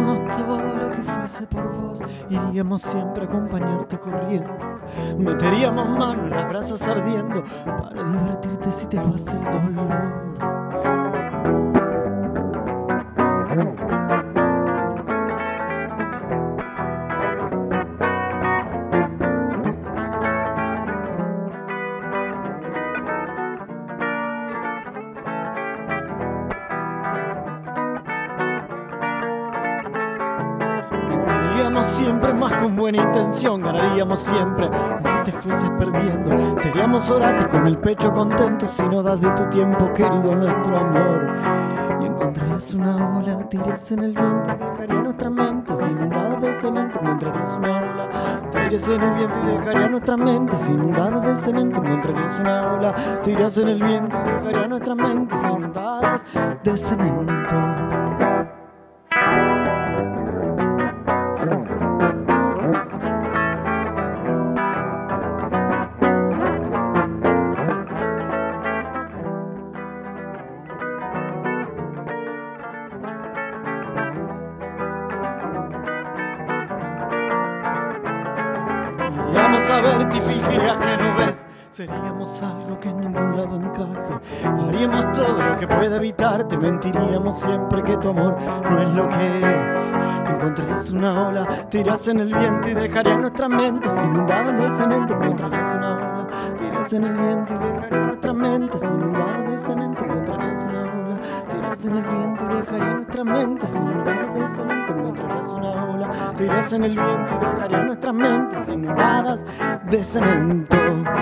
Haríamos todo lo que fuese por vos, iríamos siempre a acompañarte corriendo. Meteríamos mano en las brasas ardiendo para divertirte si te lo hace el dolor. Mentiríamos siempre más con buena intención, ganaríamos siempre aunque te fueses perdiendo. Seríamos orates con el pecho contento si no das de tu tiempo, querido, nuestro amor. Y encontrarías una ola, te irías en el viento y dejaría nuestras mentes inundadas de cemento. Encontrarías una ola, te irías en el viento y dejaría nuestras mentes inundadas de cemento. Encontrarías una ola, te irías en el viento y dejaría nuestras mentes inundadas de cemento. Iríamos a verte y fingirías que no ves. Seríamos algo que en ningún lado encaje. Haríamos todo lo que pueda evitarte. Mentiríamos siempre que tu amor no es lo que es. Encontrarías una ola, te irás en el viento y dejarías nuestras mentes inundadas de cemento. Encontrarías una ola, te irás en el viento y dejarías nuestras mentes inundadas de cemento. Encontrarías una ola, te irás en el viento y dejarías nuestras mentes inundadas de cemento. Encontrarías una ola, te irás en el viento y dejarías nuestras mentes inundadas de cemento.